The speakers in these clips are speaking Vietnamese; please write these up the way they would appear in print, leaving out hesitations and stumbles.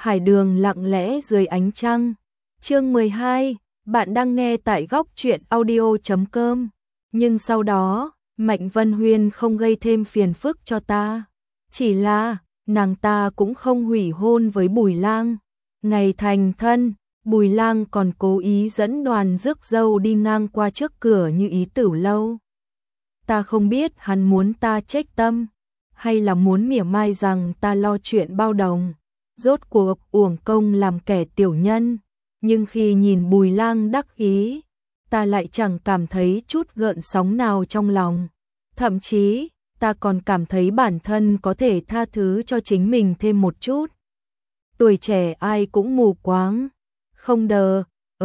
Hải đường lặng lẽ dưới ánh trăng. Chương 12, bạn đang nghe tại góc truyện audio.com. Nhưng sau đó, Mạnh Vân Huyên không gây thêm phiền phức cho ta. Chỉ là, nàng ta cũng không hủy hôn với Bùi Lang. Ngày thành thân, Bùi Lang còn cố ý dẫn đoàn rước dâu đi ngang qua trước cửa Như Ý Tửu lâu. Ta không biết hắn muốn ta trách tâm, hay là muốn mỉa mai rằng ta lo chuyện bao đồng. Rốt cuộc uổng công làm kẻ tiểu nhân, nhưng khi nhìn Bùi Lang đắc ý, ta lại chẳng cảm thấy chút gợn sóng nào trong lòng. Thậm chí, ta còn cảm thấy bản thân có thể tha thứ cho chính mình thêm một chút. Tuổi trẻ ai cũng mù quáng, không đờ,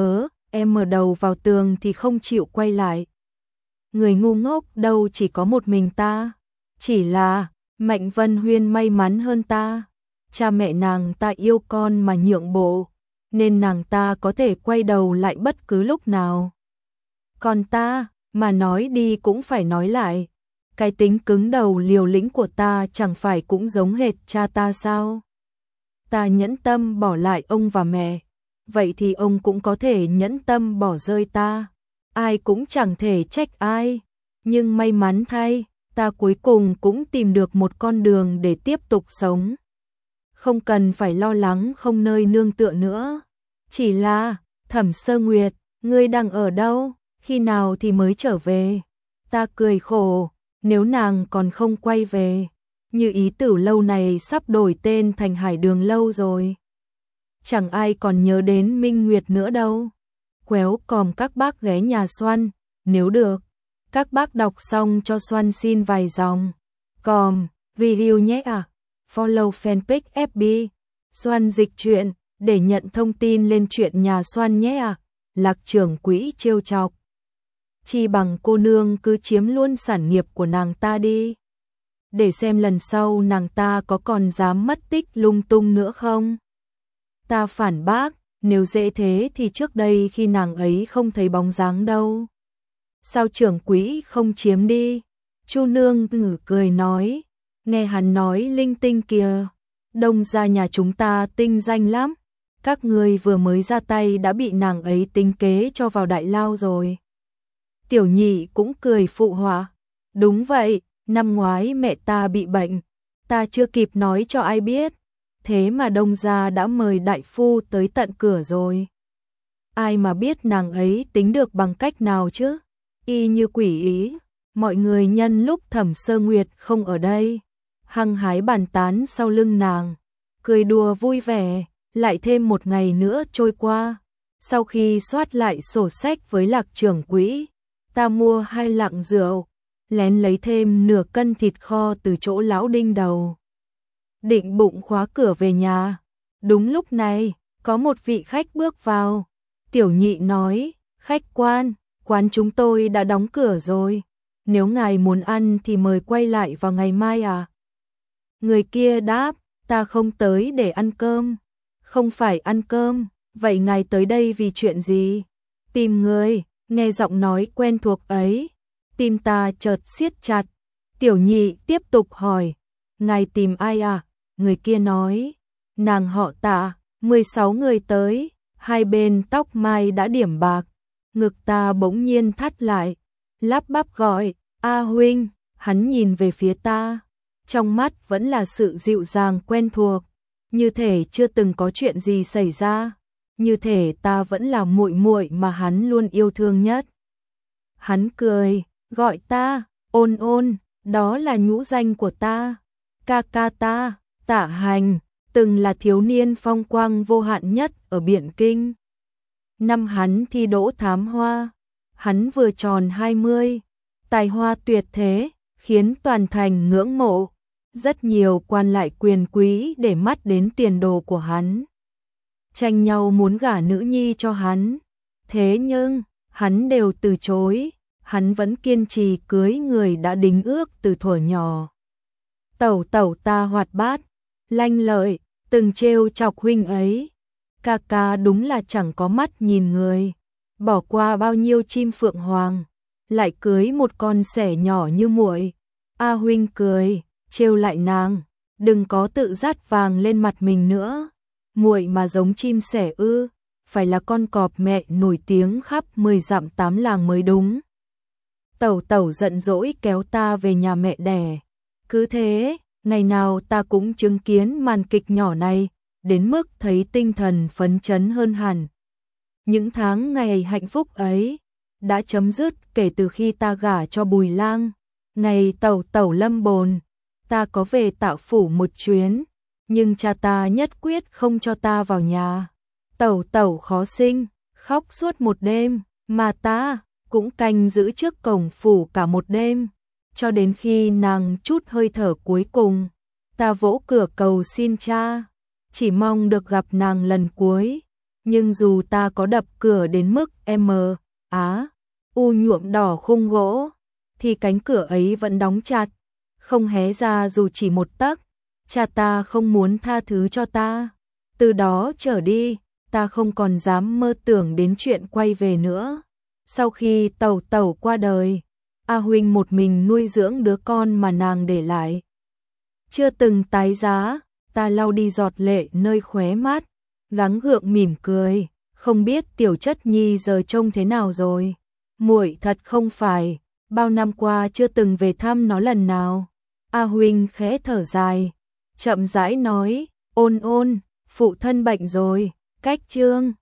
em mở đầu vào tường thì không chịu quay lại. Người ngu ngốc đâu chỉ có một mình ta, chỉ là Mạnh Vân Huyên may mắn hơn ta. Cha mẹ nàng ta yêu con mà nhượng bộ, nên nàng ta có thể quay đầu lại bất cứ lúc nào. Còn ta, mà nói đi cũng phải nói lại. Cái tính cứng đầu liều lĩnh của ta chẳng phải cũng giống hệt cha ta sao? Ta nhẫn tâm bỏ lại ông và mẹ, vậy thì ông cũng có thể nhẫn tâm bỏ rơi ta. Ai cũng chẳng thể trách ai, nhưng may mắn thay, ta cuối cùng cũng tìm được một con đường để tiếp tục sống. Không cần phải lo lắng không nơi nương tựa nữa. Chỉ là, Thẩm Sơ Nguyệt, ngươi đang ở đâu, khi nào thì mới trở về? Ta cười khổ, nếu nàng còn không quay về, Như Ý Tửu lâu này sắp đổi tên thành Hải Đường lâu rồi. Chẳng ai còn nhớ đến Minh Nguyệt nữa đâu. Quéo còm các bác ghé nhà Xoan, nếu được, các bác đọc xong cho Xoan xin vài dòng. Còm, review nhé à. Follow fanpage FB Xoan dịch truyện để nhận thông tin lên chuyện nhà Xoan nhé à. Lạc trưởng quỹ trêu chọc. Chi bằng cô nương cứ chiếm luôn sản nghiệp của nàng ta đi, để xem lần sau nàng ta có còn dám mất tích lung tung nữa không. Ta phản bác, nếu dễ thế thì trước đây khi nàng ấy không thấy bóng dáng đâu, sao trưởng quỹ không chiếm đi? Chu nương ngử cười nói, nghe hắn nói linh tinh kìa, Đông gia nhà chúng ta tinh danh lắm, các ngươi vừa mới ra tay đã bị nàng ấy tính kế cho vào đại lao rồi. Tiểu nhị cũng cười phụ họa, đúng vậy, năm ngoái mẹ ta bị bệnh, ta chưa kịp nói cho ai biết, thế mà Đông gia đã mời đại phu tới tận cửa rồi. Ai mà biết nàng ấy tính được bằng cách nào chứ? Y như quỷ ý, mọi người nhân lúc Thẩm Sơ Nguyệt không ở đây, hăng hái bàn tán sau lưng nàng, cười đùa vui vẻ. Lại thêm một ngày nữa trôi qua, sau khi soát lại sổ sách với Lạc trưởng quỹ, ta mua 2 lạng rượu, lén lấy thêm nửa cân thịt kho từ chỗ lão Đinh đầu. Định bụng khóa cửa về nhà. Đúng lúc này, có một vị khách bước vào. Tiểu nhị nói, khách quan, quán chúng tôi đã đóng cửa rồi. Nếu ngài muốn ăn thì mời quay lại vào ngày mai à? Người kia đáp, ta không tới để ăn cơm. Không phải ăn cơm, vậy ngài tới đây vì chuyện gì? Tìm người, nghe giọng nói quen thuộc ấy. Tim ta chợt siết chặt. Tiểu nhị tiếp tục hỏi, ngài tìm ai à? Người kia nói, nàng họ Tạ, 16 người tới, hai bên tóc mai đã điểm bạc. Ngực ta bỗng nhiên thắt lại, lắp bắp gọi, A huynh. Hắn nhìn về phía ta, trong mắt vẫn là sự dịu dàng quen thuộc, như thể chưa từng có chuyện gì xảy ra, như thể ta vẫn là muội muội mà hắn luôn yêu thương nhất. Hắn cười, gọi ta, Ôn Ôn, đó là nhũ danh của ta. Ca ca ta, Tạ Hành, từng là thiếu niên phong quang vô hạn nhất ở Biện Kinh. Năm hắn thi đỗ thám hoa, hắn vừa tròn 20, tài hoa tuyệt thế, khiến toàn thành ngưỡng mộ. Rất nhiều quan lại quyền quý để mắt đến tiền đồ của hắn, tranh nhau muốn gả nữ nhi cho hắn. Thế nhưng, hắn đều từ chối, hắn vẫn kiên trì cưới người đã đính ước từ thuở nhỏ. Tẩu tẩu ta hoạt bát, lanh lợi, từng trêu chọc huynh ấy. Ca ca đúng là chẳng có mắt nhìn người, bỏ qua bao nhiêu chim phượng hoàng, lại cưới một con sẻ nhỏ như muội. A huynh cười, trêu lại nàng, đừng có tự dát vàng lên mặt mình nữa. muội mà giống chim sẻ ư, phải là con cọp mẹ nổi tiếng khắp 10 dặm 8 làng mới đúng. Tẩu tẩu giận dỗi kéo ta về nhà mẹ đẻ. Cứ thế, ngày nào ta cũng chứng kiến màn kịch nhỏ này, đến mức thấy tinh thần phấn chấn hơn hẳn. Những tháng ngày hạnh phúc ấy đã chấm dứt kể từ khi ta gả cho Bùi Lang. Ngày tẩu tẩu lâm bồn, ta có về Tạo Phủ một chuyến, nhưng cha ta nhất quyết không cho ta vào nhà. Tẩu tẩu khó sinh, khóc suốt một đêm, mà ta cũng canh giữ trước cổng phủ cả một đêm, cho đến khi nàng chút hơi thở cuối cùng. Ta vỗ cửa cầu xin cha, chỉ mong được gặp nàng lần cuối, nhưng dù ta có đập cửa đến mức u nhuộm đỏ khung gỗ, thì cánh cửa ấy vẫn đóng chặt, không hé ra dù chỉ một tấc. Cha ta không muốn tha thứ cho ta. Từ đó trở đi, ta không còn dám mơ tưởng đến chuyện quay về nữa. Sau khi tẩu tẩu qua đời, A Huynh một mình nuôi dưỡng đứa con mà nàng để lại. Chưa từng tái giá, ta lau đi giọt lệ nơi khóe mắt, gắng gượng mỉm cười, không biết tiểu chất nhi giờ trông thế nào rồi. Muội thật không phải, bao năm qua chưa từng về thăm nó lần nào. A Huynh khẽ thở dài, chậm rãi nói, ôn ôn, phụ thân bệnh rồi, cách chương.